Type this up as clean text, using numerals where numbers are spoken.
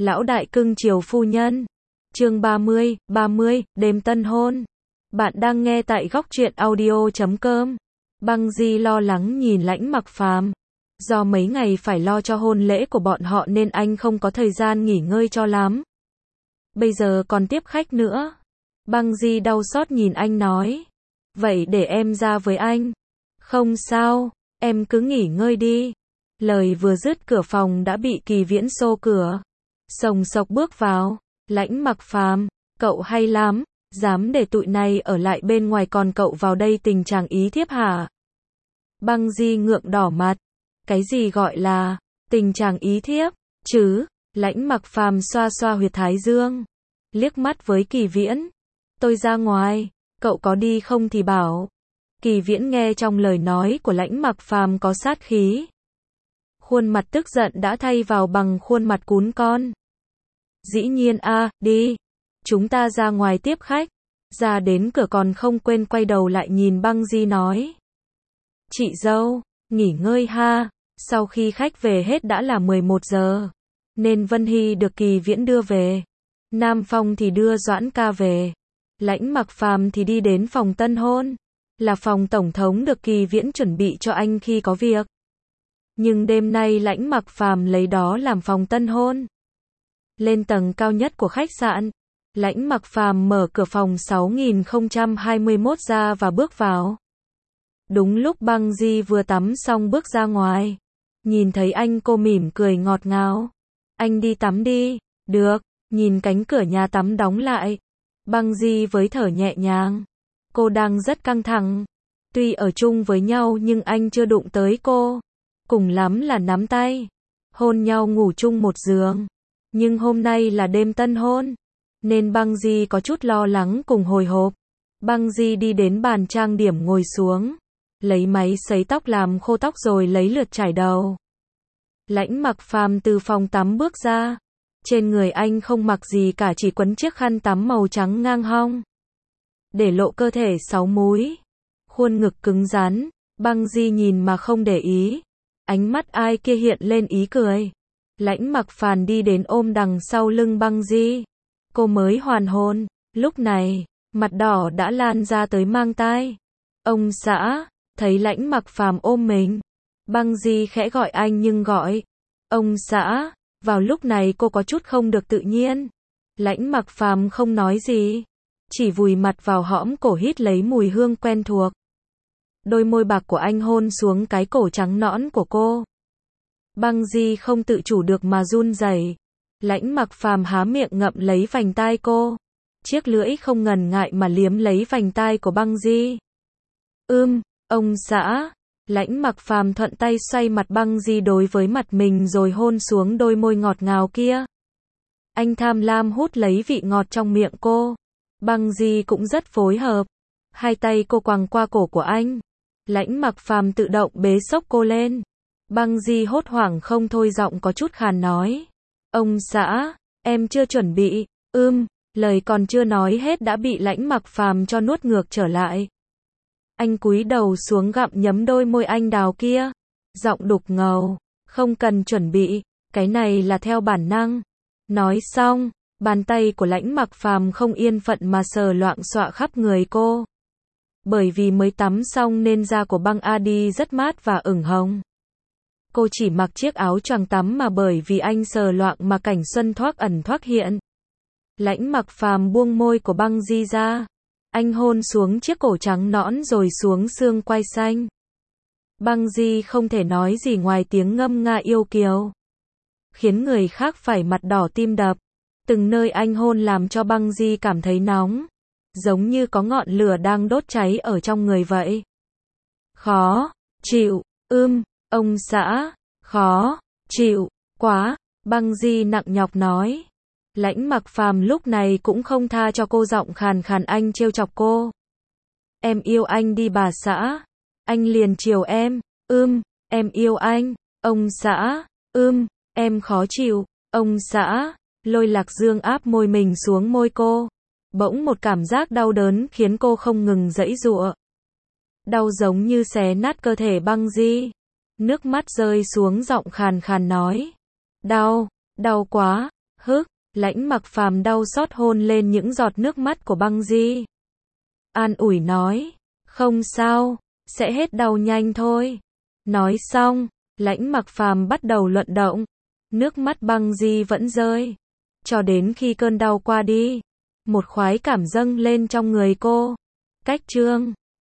Lão đại cưng chiều phu nhân. Chương 30, đêm tân hôn. Bạn đang nghe tại góc truyện audio.com. Băng Di lo lắng nhìn Lãnh Mặc Phàm. Do mấy ngày phải lo cho hôn lễ của bọn họ nên anh không có thời gian nghỉ ngơi cho lắm. Bây giờ còn tiếp khách nữa. Băng Di đau xót nhìn anh nói. Vậy để em ra với anh. Không sao, em cứ nghỉ ngơi đi. Lời vừa dứt cửa phòng đã bị Kỳ Viễn xô cửa. Sồng sộc bước vào. Lãnh Mặc Phàm, cậu hay lắm, dám để tụi này ở lại bên ngoài còn cậu vào đây tình trạng ý thiếp hả? Băng Di ngượng đỏ mặt. Cái gì gọi là tình trạng ý thiếp chứ? Lãnh Mặc Phàm xoa xoa huyệt thái dương, liếc mắt với Kỳ Viễn. Tôi ra ngoài, cậu có đi không thì bảo. Kỳ Viễn nghe trong lời nói của Lãnh Mặc Phàm có sát khí. Khuôn mặt tức giận đã thay vào bằng khuôn mặt cún con. Dĩ nhiên đi. Chúng ta ra ngoài tiếp khách. Ra đến cửa còn không quên quay đầu lại nhìn Băng Di nói. Chị dâu, nghỉ ngơi ha. Sau khi khách về hết đã là 11 giờ. Nên Vân Hy được Kỳ Viễn đưa về. Nam Phong thì đưa Doãn ca về. Lãnh Mặc Phàm thì đi đến phòng tân hôn. Là phòng tổng thống được Kỳ Viễn chuẩn bị cho anh khi có việc. Nhưng đêm nay Lãnh Mặc Phàm lấy đó làm phòng tân hôn. Lên tầng cao nhất của khách sạn, Lãnh Mặc Phàm mở cửa phòng 6021 ra và bước vào. Đúng lúc Băng Di vừa tắm xong bước ra ngoài, nhìn thấy anh cô mỉm cười ngọt ngào. Anh đi tắm đi. Được. Nhìn cánh cửa nhà tắm đóng lại, Băng Di với thở nhẹ nhàng. Cô đang rất căng thẳng. Tuy ở chung với nhau nhưng anh chưa đụng tới cô. Cùng lắm là nắm tay, hôn nhau ngủ chung một giường. Nhưng hôm nay là đêm tân hôn, nên Băng Di có chút lo lắng cùng hồi hộp. Băng Di đi đến bàn trang điểm ngồi xuống, lấy máy sấy tóc làm khô tóc rồi lấy lượt chải đầu. Lãnh Mặc Phàm từ phòng tắm bước ra. Trên người anh không mặc gì cả, chỉ quấn chiếc khăn tắm màu trắng ngang hông, để lộ cơ thể 6 múi. Khuôn ngực cứng rắn, Băng Di nhìn mà không để ý. Ánh mắt ai kia hiện lên ý cười. Lãnh Mặc Phàm đi đến ôm đằng sau lưng Băng Di. Cô mới hoàn hồn, lúc này, mặt đỏ đã lan ra tới mang tai. Ông xã, thấy Lãnh Mặc Phàm ôm mình. Băng Di khẽ gọi anh nhưng gọi ông xã. Vào lúc này cô có chút không được tự nhiên. Lãnh Mặc Phàm không nói gì, chỉ vùi mặt vào hõm cổ hít lấy mùi hương quen thuộc. Đôi môi bạc của anh hôn xuống cái cổ trắng nõn của cô. Băng Di không tự chủ được mà run rẩy. Lãnh Mặc Phàm há miệng ngậm lấy vành tai cô. Chiếc lưỡi không ngần ngại mà liếm lấy vành tai của Băng Di. Ông xã. Lãnh Mặc Phàm thuận tay xoay mặt Băng Di đối với mặt mình rồi hôn xuống đôi môi ngọt ngào kia. Anh tham lam hút lấy vị ngọt trong miệng cô. Băng Di cũng rất phối hợp. Hai tay cô quàng qua cổ của anh. Lãnh Mặc Phàm tự động bế xốc cô lên. Băng Di hốt hoảng không thôi, giọng có chút khàn nói. Ông xã, em chưa chuẩn bị. Lời còn chưa nói hết đã bị Lãnh Mặc Phàm cho nuốt ngược trở lại. Anh cúi đầu xuống gặm nhấm đôi môi anh đào kia. Giọng đục ngầu. Không cần chuẩn bị, cái này là theo bản năng. Nói xong, bàn tay của Lãnh Mặc Phàm không yên phận mà sờ loạng xọa khắp người cô. Bởi vì mới tắm xong nên da của Băng Adi rất mát và ửng hồng. Cô chỉ mặc chiếc áo choàng tắm mà bởi vì anh sờ loạng mà cảnh xuân thoác ẩn thoác hiện. Lãnh Mặc Phàm buông môi của Băng Di ra. Anh hôn xuống chiếc cổ trắng nõn rồi xuống xương quai xanh. Băng Di không thể nói gì ngoài tiếng ngâm nga yêu kiều, khiến người khác phải mặt đỏ tim đập. Từng nơi anh hôn làm cho Băng Di cảm thấy nóng, giống như có ngọn lửa đang đốt cháy ở trong người vậy. Khó chịu. Ông xã, khó chịu quá. Băng Di nặng nhọc nói. Lãnh Mặc Phàm lúc này cũng không tha cho cô, giọng khàn khàn anh trêu chọc cô. Em yêu anh đi bà xã. Anh liền chiều em. Em yêu anh. Ông xã. Em khó chịu. Ông xã. Lôi Lạc Dương áp môi mình xuống môi cô. Bỗng một cảm giác đau đớn khiến cô không ngừng giãy giụa. Đau giống như xé nát cơ thể Băng Di. Nước mắt rơi xuống, giọng khàn khàn nói. Đau quá. Hức, Lãnh Mặc Phàm đau xót hôn lên những giọt nước mắt của Băng Di. An ủi nói, không sao, sẽ hết đau nhanh thôi. Nói xong, Lãnh Mặc Phàm bắt đầu luận động. Nước mắt Băng Di vẫn rơi. Cho đến khi cơn đau qua đi, một khoái cảm dâng lên trong người cô. Cách chương